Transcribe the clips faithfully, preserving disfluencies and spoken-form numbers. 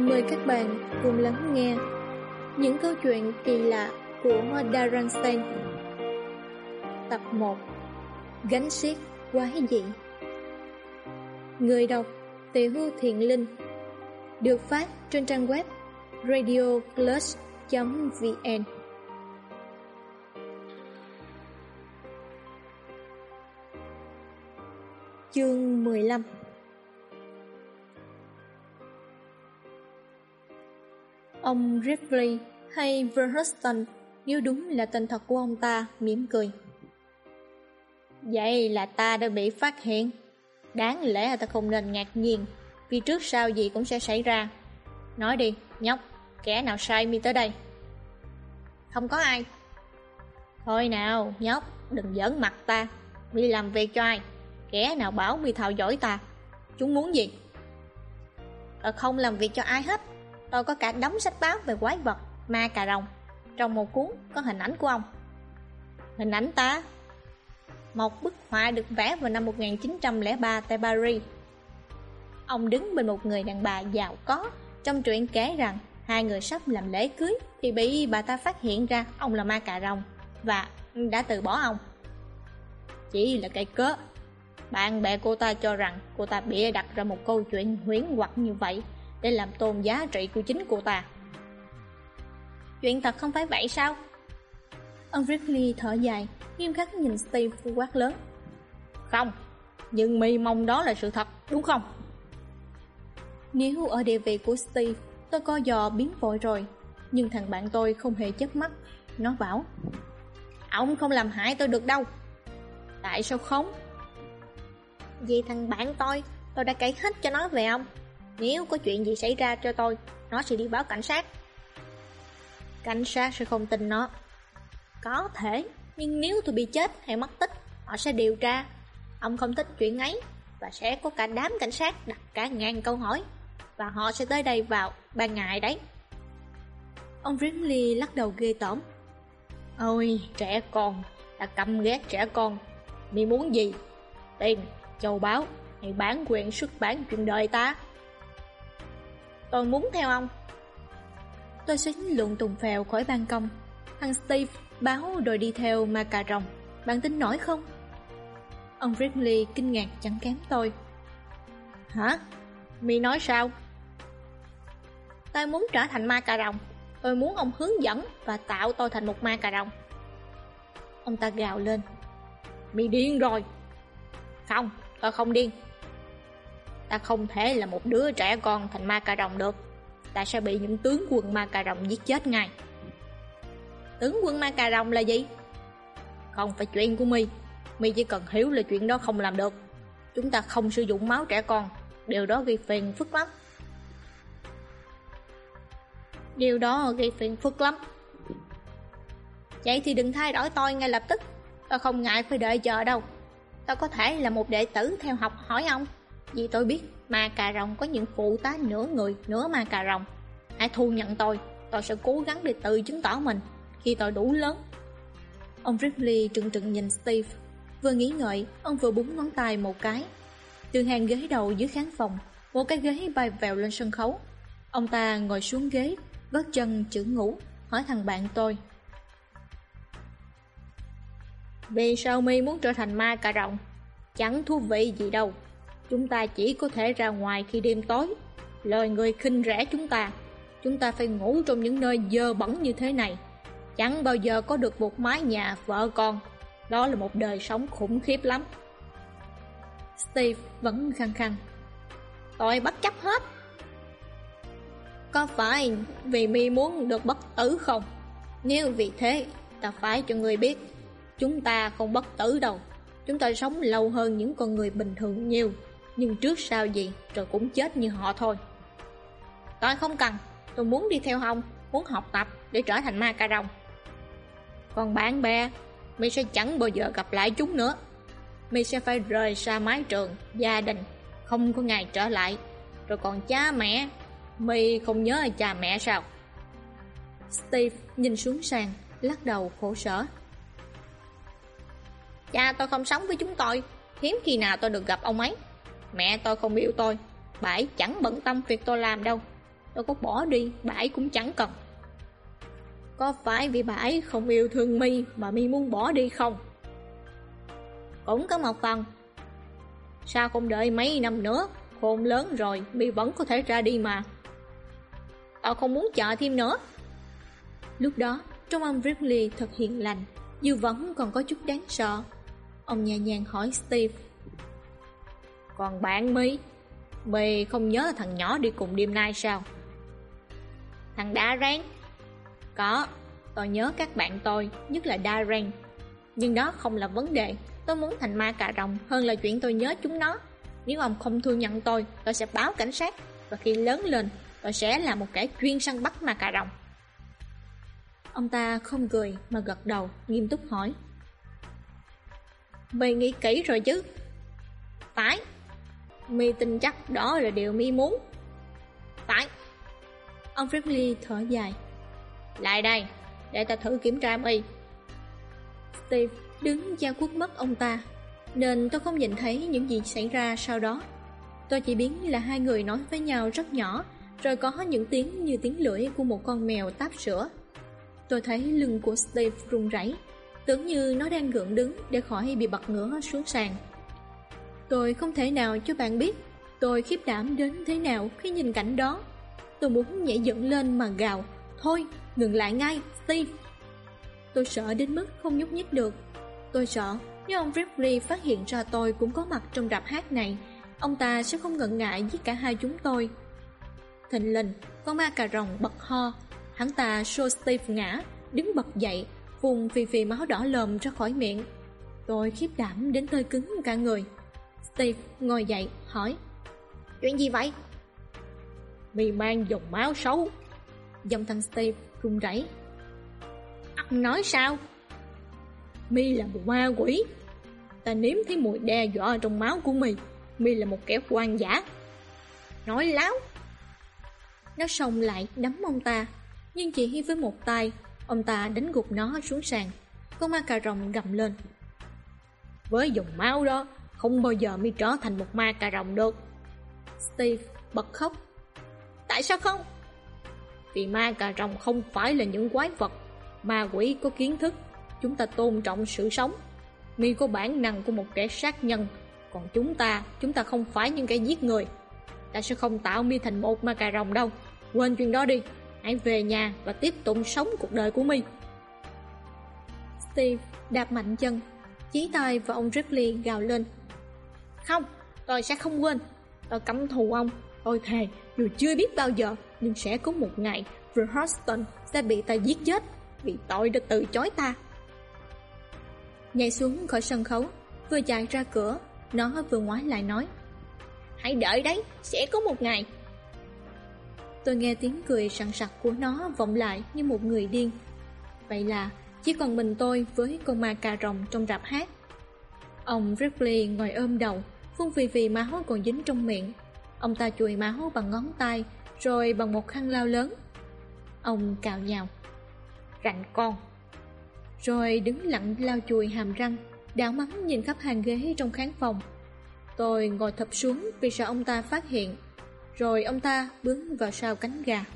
Mời các bạn cùng lắng nghe những câu chuyện kỳ lạ của Darrenstein. Tập một: Gánh xiếc quái dị. Người đọc Tiểu Thiện Linh. Được phát trên trang web radio plus chấm vn. Chương mười lăm. Ông Ripley hay Verhulsten, nếu đúng là tên thật của ông ta, mỉm cười. Vậy là ta đã bị phát hiện. Đáng lẽ ta không nên ngạc nhiên, vì trước sau gì cũng sẽ xảy ra. Nói đi, nhóc, kẻ nào sai mi tới đây? Không có ai. Thôi nào, nhóc, đừng giỡn mặt ta. Mi làm việc cho ai? Kẻ nào bảo mi thao dõi ta? Chúng muốn gì? Tôi không làm việc cho ai hết. Tôi có cả đống sách báo về quái vật, ma cà rồng. Trong một cuốn có hình ảnh của ông. Hình ảnh ta? Một bức họa được vẽ vào năm một nghìn chín trăm lẻ ba tại Paris. Ông đứng bên một người đàn bà giàu có. Trong truyện kể rằng hai người sắp làm lễ cưới thì bị bà ta phát hiện ra ông là ma cà rồng và đã từ bỏ ông. Chỉ là cái cớ. Bạn bè cô ta cho rằng cô ta bịa đặt ra một câu chuyện huyễn hoặc như vậy để làm tôn giá trị của chính cô ta. Chuyện thật không phải vậy sao? Ông Ripley thở dài, nghiêm khắc nhìn Steve quát lớn. Không, nhưng mi mong đó là sự thật, đúng không? Nếu ở địa vị của Steve, tôi co giò biến vội rồi. Nhưng thằng bạn tôi không hề chớp mắt. Nó bảo, ông không làm hại tôi được đâu. Tại sao không? Vì thằng bạn tôi, tôi đã kể hết cho nó về ông. Nếu có chuyện gì xảy ra cho tôi, nó sẽ đi báo cảnh sát. Cảnh sát sẽ không tin nó. Có thể, nhưng nếu tôi bị chết hay mất tích, họ sẽ điều tra. Ông không thích chuyện ấy, và sẽ có cả đám cảnh sát đặt cả ngàn câu hỏi, và họ sẽ tới đây vào ban ngày đấy. Ông Ridley lắc đầu ghê tởm. Ôi, trẻ con, ta căm ghét trẻ con. Mi muốn gì? Tiền, châu báu, hay bán quyền xuất bản chuyện đời ta? Tôi muốn theo ông. Tôi xính lộn tùng phèo khỏi ban công. Thằng Steve báo rồi đi theo ma cà rồng. Bạn tin nổi không? Ông Ridley kinh ngạc chẳng kém tôi. Hả? Mi nói sao? Tôi muốn trở thành ma cà rồng. Tôi muốn ông hướng dẫn và tạo tôi thành một ma cà rồng. Ông ta gào lên. Mi điên rồi. Không, tôi không điên. Ta không thể là một đứa trẻ con thành ma cà rồng được. Ta sẽ bị những tướng quân ma cà rồng giết chết ngay. Tướng quân ma cà rồng là gì? Không phải chuyện của mi. Mi chỉ cần hiểu là chuyện đó không làm được. Chúng ta không sử dụng máu trẻ con. Điều đó gây phiền phức lắm. Điều đó gây phiền phức lắm. Vậy thì đừng thay đổi tôi ngay lập tức. Tôi không ngại phải đợi chờ đâu. Tôi có thể là một đệ tử theo học hỏi ông. Vì tôi biết ma cà rồng có những phụ tá nửa người nửa ma cà rồng. Hãy thu nhận tôi. Tôi sẽ cố gắng để tự chứng tỏ mình khi tôi đủ lớn. Ông Ripley trừng trừng nhìn Steve. Vừa nghĩ ngợi, ông vừa búng ngón tay một cái. Từ hàng ghế đầu dưới khán phòng, một cái ghế bay vèo lên sân khấu. Ông ta ngồi xuống ghế, vớt chân chữ ngủ, hỏi thằng bạn tôi. Vì sao mi muốn trở thành ma cà rồng? Chẳng thú vị gì đâu. Chúng ta chỉ có thể ra ngoài khi đêm tối. Lời người khinh rẻ chúng ta. Chúng ta phải ngủ trong những nơi dơ bẩn như thế này. Chẳng bao giờ có được một mái nhà, vợ con. Đó là một đời sống khủng khiếp lắm. Steve vẫn khăng khăng. Tôi bất chấp hết. Có phải vì mi muốn được bất tử không? Nếu vì thế, ta phải cho người biết. Chúng ta không bất tử đâu. Chúng ta sống lâu hơn những con người bình thường nhiều. Nhưng trước sau gì rồi cũng chết như họ thôi. Tôi không cần. Tôi muốn đi theo ông, muốn học tập để trở thành ma cà rồng. Còn bạn bè, mi sẽ chẳng bao giờ gặp lại chúng nữa. Mi sẽ phải rời xa mái trường, gia đình, không có ngày trở lại. Rồi còn cha mẹ, mi không nhớ cha mẹ sao? Steve nhìn xuống sàn, lắc đầu khổ sở. Cha tôi không sống với chúng tôi. Hiếm khi nào tôi được gặp ông ấy. Mẹ tôi không yêu tôi. Bà ấy chẳng bận tâm việc tôi làm đâu. tôi có bỏ đi, bà ấy cũng chẳng cần. Có phải vì bà ấy không yêu thương My mà My muốn bỏ đi không? Cũng có một phần. Sao không đợi mấy năm nữa, khôn lớn rồi My vẫn có thể ra đi mà. Tao không muốn chờ thêm nữa. Lúc đó trong ông Ripley thật hiền lành, dù vẫn còn có chút đáng sợ. Ông nhẹ nhàng hỏi Steve: Còn bạn My, My không nhớ thằng nhỏ đi cùng đêm nay sao? Thằng Darren? Có, tôi nhớ các bạn tôi, nhất là Darren. Nhưng đó không là vấn đề. Tôi muốn thành ma cà rồng hơn là chuyện tôi nhớ chúng nó. Nếu ông không thu nhận tôi, tôi sẽ báo cảnh sát. Và khi lớn lên, tôi sẽ là một kẻ chuyên săn bắt ma cà rồng. Ông ta không cười mà gật đầu, nghiêm túc hỏi: My nghĩ kỹ rồi chứ? Phải. My tin chắc đó là điều My muốn. Phải. Ông Ripley thở dài: Lại đây, để ta thử kiểm tra My. Steve đứng che khuất mắt ông ta, nên tôi không nhìn thấy những gì xảy ra sau đó. Tôi chỉ biết là hai người nói với nhau rất nhỏ, rồi có những tiếng như tiếng lưỡi của một con mèo táp sữa. Tôi thấy lưng của Steve run rẩy, tưởng như nó đang gượng đứng để khỏi bị bật ngửa xuống sàn. Tôi không thể nào cho bạn biết tôi khiếp đảm đến thế nào khi nhìn cảnh đó. Tôi muốn nhảy dựng lên mà gào: Thôi, ngừng lại ngay, Steve! Tôi sợ đến mức không nhúc nhích được. Tôi sợ nếu ông Ripley phát hiện ra tôi cũng có mặt trong rạp hát này, ông ta sẽ không ngần ngại giết cả hai chúng tôi. Thình lình, con ma cà rồng bật ho. Hắn ta xô Steve ngã, đứng bật dậy, vùng phì phì máu đỏ lồm ra khỏi miệng. Tôi khiếp đảm đến tơi cứng cả người. Steve ngồi dậy, hỏi: Chuyện gì vậy? My mang dòng máu xấu. Giọng thằng Steve run rẩy. Anh nói sao? My là một ma quỷ. Ta nếm thấy mùi đe dọa trong máu của My. My là một kẻ hoang dã. Nói láo. Nó xông lại đấm ông ta, nhưng chỉ với một tay, ông ta đánh gục nó xuống sàn. Con ma cà rồng gầm lên: Với dòng máu đó, không bao giờ My trở thành một ma cà rồng được. Steve bật khóc. Tại sao không? Vì ma cà rồng không phải là những quái vật. Ma quỷ có kiến thức, chúng ta tôn trọng sự sống. My có bản năng của một kẻ sát nhân, còn chúng ta, chúng ta không phải những kẻ giết người. Ta sẽ không tạo My thành một ma cà rồng đâu. Quên chuyện đó đi. Hãy về nhà và tiếp tục sống cuộc đời của My. Steve đạp mạnh chân, chí tay vào ông Ripley gào lên: Không, tôi sẽ không quên. Tôi căm thù ông. Tôi thề, dù chưa biết bao giờ, nhưng sẽ có một ngày Verhoston sẽ bị ta giết chết vì tội đã từ chối ta. Nhảy xuống khỏi sân khấu, vừa chạy ra cửa, nó vừa ngoái lại nói: Hãy đợi đấy, sẽ có một ngày. Tôi nghe tiếng cười sằng sặc của nó vọng lại như một người điên. Vậy là chỉ còn mình tôi với con ma cà rồng trong rạp hát. Ông Ripley ngồi ôm đầu, phun phì phì máu còn dính trong miệng. Ông ta chùi máu bằng ngón tay, rồi bằng một khăn lau lớn. Ông cào nhào: Rành con. Rồi đứng lặng lau chùi hàm răng, đảo mắt nhìn khắp hàng ghế trong khán phòng. Tôi ngồi thụp xuống vì sợ ông ta phát hiện. Rồi ông ta bước vào sau cánh gà.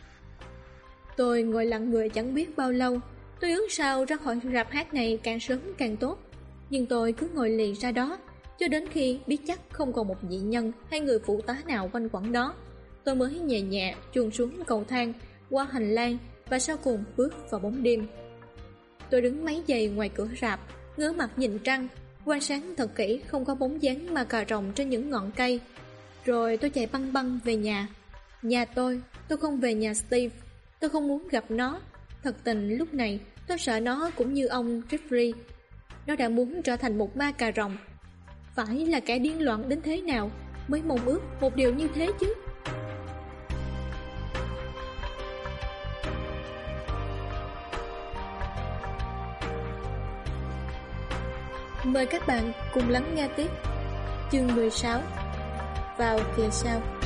Tôi ngồi lặng người chẳng biết bao lâu. Tôi ước sao ra khỏi rạp hát này càng sớm càng tốt. Nhưng tôi cứ ngồi lì ra đó cho đến khi biết chắc không còn một dị nhân hay người phụ tá nào quanh quẩn đó. Tôi mới nhẹ nhẹ chuồn xuống cầu thang, qua hành lang và sau cùng bước vào bóng đêm. Tôi đứng mấy giây ngoài cửa rạp, ngớ mặt nhìn trăng, quan sát thật kỹ không có bóng dáng ma cà rồng trên những ngọn cây. Rồi tôi chạy băng băng về nhà. Nhà tôi, tôi không về nhà Steve. Tôi không muốn gặp nó. Thật tình lúc này tôi sợ nó cũng như ông Jeffrey. Nó đã muốn trở thành một ma cà rồng. Phải là kẻ điên loạn đến thế nào mới mong ước một điều như thế chứ. Mời các bạn cùng lắng nghe tiếp chương mười sáu vào kỳ sau.